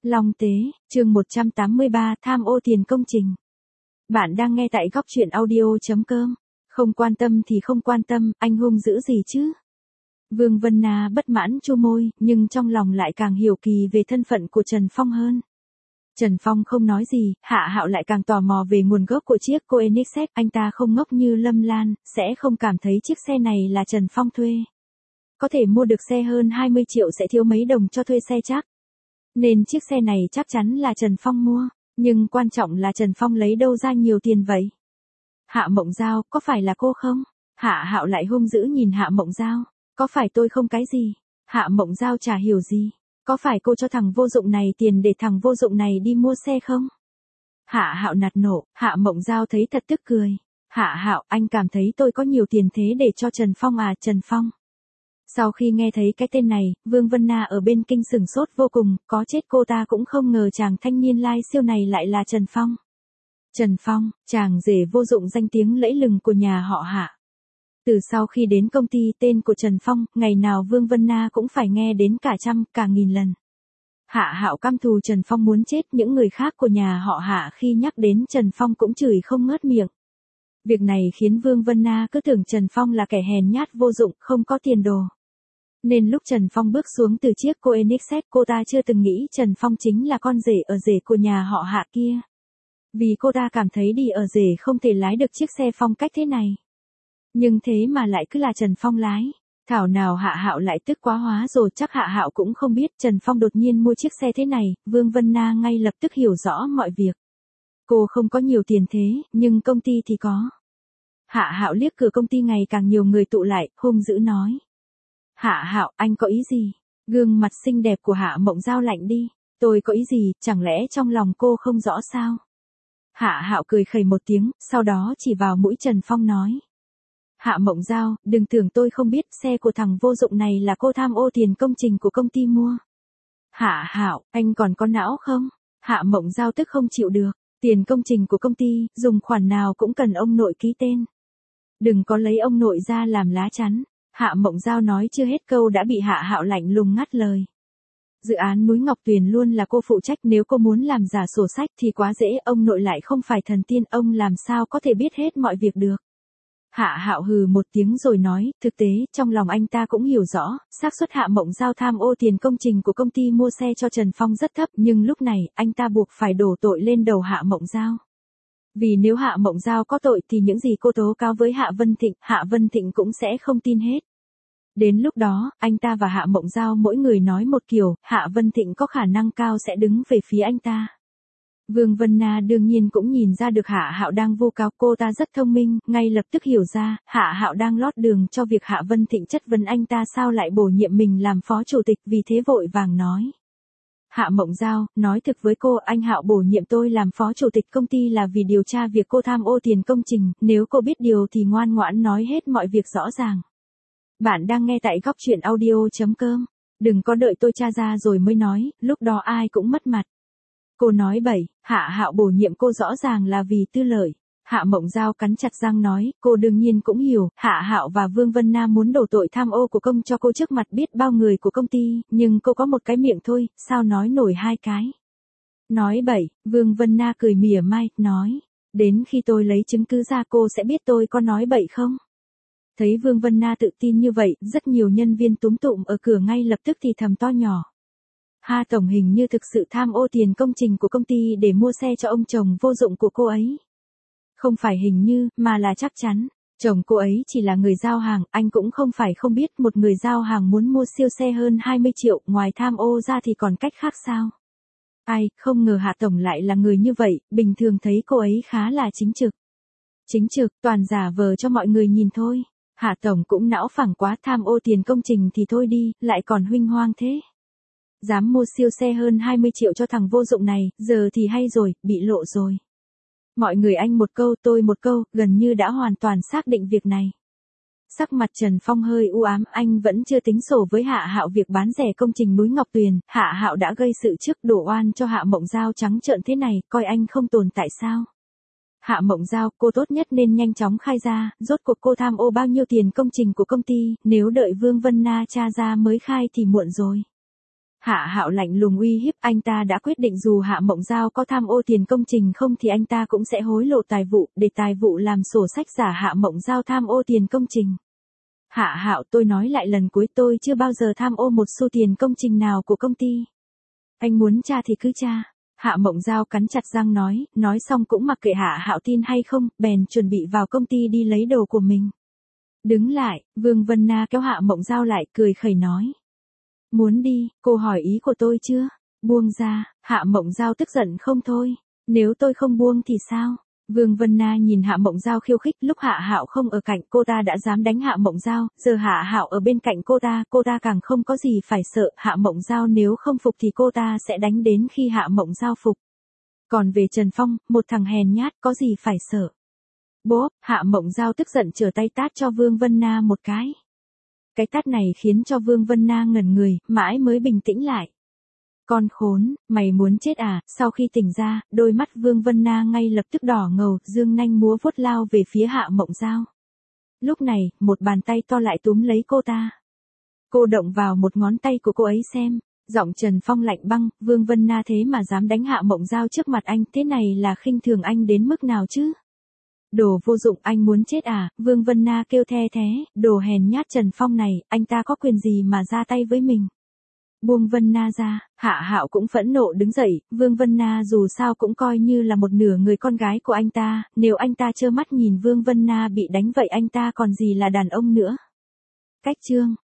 Long Tế, chương 183 tham ô tiền công trình. Bạn đang nghe tại góc truyện audio.com. Không quan tâm thì không quan tâm, anh hung dữ gì chứ? Vương Vân Na bất mãn chu môi, nhưng trong lòng lại càng hiểu kỳ về thân phận của Trần Phong hơn. Trần Phong không nói gì, Hạ Hạo lại càng tò mò về nguồn gốc của chiếc Koenigsegg. Anh ta không ngốc như Lâm Lan, sẽ không cảm thấy chiếc xe này là Trần Phong thuê. Có thể mua được xe hơn 20 triệu sẽ thiếu mấy đồng cho thuê xe chắc. Nên chiếc xe này chắc chắn là Trần Phong mua, nhưng quan trọng là Trần Phong lấy đâu ra nhiều tiền vậy? Hạ Mộng Giao, có phải là cô không? Hạ Hạo lại hung dữ nhìn Hạ Mộng Giao, có phải tôi không cái gì? Hạ Mộng Giao chả hiểu gì, có phải cô cho thằng vô dụng này tiền để thằng vô dụng này đi mua xe không? Hạ Hạo nạt nộ, Hạ Mộng Giao thấy thật tức cười. Hạ Hạo, anh cảm thấy tôi có nhiều tiền thế để cho Trần Phong à? Trần Phong. Sau khi nghe thấy cái tên này, Vương Vân Na ở bên kinh sửng sốt vô cùng, có chết cô ta cũng không ngờ chàng thanh niên lai siêu này lại là Trần Phong. Trần Phong, chàng rể vô dụng danh tiếng lẫy lừng của nhà họ Hạ. Từ sau khi đến công ty, tên của Trần Phong, ngày nào Vương Vân Na cũng phải nghe đến cả trăm, cả nghìn lần. Hạ Hạo căm thù Trần Phong muốn chết, những người khác của nhà họ Hạ khi nhắc đến Trần Phong cũng chửi không ngớt miệng. Việc này khiến Vương Vân Na cứ tưởng Trần Phong là kẻ hèn nhát vô dụng, không có tiền đồ. Nên lúc Trần Phong bước xuống từ chiếc Koenigsegg, cô ta chưa từng nghĩ Trần Phong chính là con rể ở rể của nhà họ Hạ kia. Vì cô ta cảm thấy đi ở rể không thể lái được chiếc xe phong cách thế này. Nhưng thế mà lại cứ là Trần Phong lái. Thảo nào Hạ Hạo lại tức quá, hóa rồi chắc Hạ Hạo cũng không biết Trần Phong đột nhiên mua chiếc xe thế này. Vương Vân Na ngay lập tức hiểu rõ mọi việc. Cô không có nhiều tiền thế, nhưng công ty thì có. Hạ Hạo liếc cửa công ty ngày càng nhiều người tụ lại, hung dữ nói. Hạ Hạo, anh có ý gì? Gương mặt xinh đẹp của Hạ Mộng Giao lạnh đi. Tôi có ý gì, chẳng lẽ trong lòng cô không rõ sao? Hạ Hạo cười khẩy một tiếng, sau đó chỉ vào mũi Trần Phong nói. Hạ Mộng Giao, đừng tưởng tôi không biết xe của thằng vô dụng này là cô tham ô tiền công trình của công ty mua. Hạ Hạo, anh còn có não không? Hạ Mộng Giao tức không chịu được. Tiền công trình của công ty, dùng khoản nào cũng cần ông nội ký tên. Đừng có lấy ông nội ra làm lá chắn. Hạ Mộng Giao nói chưa hết câu đã bị Hạ Hạo lạnh lùng ngắt lời. Dự án núi Ngọc Tuyền luôn là cô phụ trách, nếu cô muốn làm giả sổ sách thì quá dễ, ông nội lại không phải thần tiên, ông làm sao có thể biết hết mọi việc được. Hạ Hạo hừ một tiếng rồi nói, thực tế, trong lòng anh ta cũng hiểu rõ, xác suất Hạ Mộng Giao tham ô tiền công trình của công ty mua xe cho Trần Phong rất thấp, nhưng lúc này, anh ta buộc phải đổ tội lên đầu Hạ Mộng Giao. Vì nếu Hạ Mộng Giao có tội thì những gì cô tố cáo với Hạ Vân Thịnh cũng sẽ không tin hết. Đến lúc đó, anh ta và Hạ Mộng Giao mỗi người nói một kiểu, Hạ Vân Thịnh có khả năng cao sẽ đứng về phía anh ta. Vương Vân Na đương nhiên cũng nhìn ra được Hạ Hạo đang vu cáo, cô ta rất thông minh, ngay lập tức hiểu ra, Hạ Hạo đang lót đường cho việc Hạ Vân Thịnh chất vấn anh ta sao lại bổ nhiệm mình làm phó chủ tịch, vì thế vội vàng nói. Hạ Mộng Giao, nói thực với cô, anh Hạo bổ nhiệm tôi làm phó chủ tịch công ty là vì điều tra việc cô tham ô tiền công trình, nếu cô biết điều thì ngoan ngoãn nói hết mọi việc rõ ràng. Bạn đang nghe tại góc truyện audio.com. Đừng có đợi tôi tra ra rồi mới nói, lúc đó ai cũng mất mặt. Cô nói bậy, Hạ Hạo bổ nhiệm cô rõ ràng là vì tư lợi. Hạ Mộng Giao cắn chặt răng nói, cô đương nhiên cũng hiểu, Hạ Hạo và Vương Vân Na muốn đổ tội tham ô của công cho cô trước mặt biết bao người của công ty, nhưng cô có một cái miệng thôi, sao nói nổi hai cái. Nói bậy, Vương Vân Na cười mỉa mai, nói, đến khi tôi lấy chứng cứ ra cô sẽ biết tôi có nói bậy không. Thấy Vương Vân Na tự tin như vậy, rất nhiều nhân viên túm tụm ở cửa ngay lập tức thì thầm to nhỏ. Hà tổng hình như thực sự tham ô tiền công trình của công ty để mua xe cho ông chồng vô dụng của cô ấy. Không phải hình như, mà là chắc chắn. Chồng cô ấy chỉ là người giao hàng, anh cũng không phải không biết một người giao hàng muốn mua siêu xe hơn 20 triệu, ngoài tham ô ra thì còn cách khác sao? Ai, không ngờ Hạ tổng lại là người như vậy, bình thường thấy cô ấy khá là chính trực. Chính trực, toàn giả vờ cho mọi người nhìn thôi. Hạ tổng cũng não phẳng quá, tham ô tiền công trình thì thôi đi, lại còn huênh hoang thế. Dám mua siêu xe hơn 20 triệu cho thằng vô dụng này, giờ thì hay rồi, bị lộ rồi. Mọi người anh một câu tôi một câu, gần như đã hoàn toàn xác định việc này. Sắc mặt Trần Phong hơi u ám, anh vẫn chưa tính sổ với Hạ Hạo việc bán rẻ công trình núi Ngọc Tuyền, Hạ Hạo đã gây sự trước, đổ oan cho Hạ Mộng Giao trắng trợn thế này, coi anh không tồn tại sao. Hạ Mộng Giao, cô tốt nhất nên nhanh chóng khai ra, rốt cuộc cô tham ô bao nhiêu tiền công trình của công ty, nếu đợi Vương Vân Na tra ra mới khai thì muộn rồi. Hạ Hạo lạnh lùng uy hiếp, anh ta đã quyết định dù Hạ Mộng Giao có tham ô tiền công trình không thì anh ta cũng sẽ hối lộ tài vụ, để tài vụ làm sổ sách giả Hạ Mộng Giao tham ô tiền công trình. Hạ Hạo, tôi nói lại lần cuối, tôi chưa bao giờ tham ô một xu tiền công trình nào của công ty. Anh muốn tra thì cứ tra. Hạ Mộng Giao cắn chặt răng nói xong cũng mặc kệ Hạ Hạo tin hay không, bèn chuẩn bị vào công ty đi lấy đồ của mình. Đứng lại, Vương Vân Na kéo Hạ Mộng Giao lại, cười khẩy nói. Muốn đi, cô hỏi ý của tôi chưa? Buông ra. Hạ Mộng Giao tức giận không thôi. Nếu tôi không buông thì sao? Vương Vân Na nhìn Hạ Mộng Giao khiêu khích, lúc Hạ Hạo không ở cạnh cô ta đã dám đánh Hạ Mộng Giao, giờ Hạ Hạo ở bên cạnh cô ta càng không có gì phải sợ, Hạ Mộng Giao nếu không phục thì cô ta sẽ đánh đến khi Hạ Mộng Giao phục. Còn về Trần Phong, một thằng hèn nhát có gì phải sợ. Bốp, Hạ Mộng Giao tức giận trở tay tát cho Vương Vân Na một cái. Cái tát này khiến cho Vương Vân Na ngẩn người, mãi mới bình tĩnh lại. Con khốn, mày muốn chết à? Sau khi tỉnh ra, đôi mắt Vương Vân Na ngay lập tức đỏ ngầu, dương nanh múa vuốt lao về phía Hạ Mộng Giao. Lúc này, một bàn tay to lại túm lấy cô ta. Cô động vào một ngón tay của cô ấy xem. Giọng Trần Phong lạnh băng, Vương Vân Na thế mà dám đánh Hạ Mộng Giao trước mặt anh, thế này là khinh thường anh đến mức nào chứ? Đồ vô dụng, anh muốn chết à? Vương Vân Na kêu the thế, đồ hèn nhát Trần Phong này, anh ta có quyền gì mà ra tay với mình? Buông Vân Na ra. Hạ Hạo cũng phẫn nộ đứng dậy, Vương Vân Na dù sao cũng coi như là một nửa người con gái của anh ta, nếu anh ta trơ mắt nhìn Vương Vân Na bị đánh vậy anh ta còn gì là đàn ông nữa. Cách chương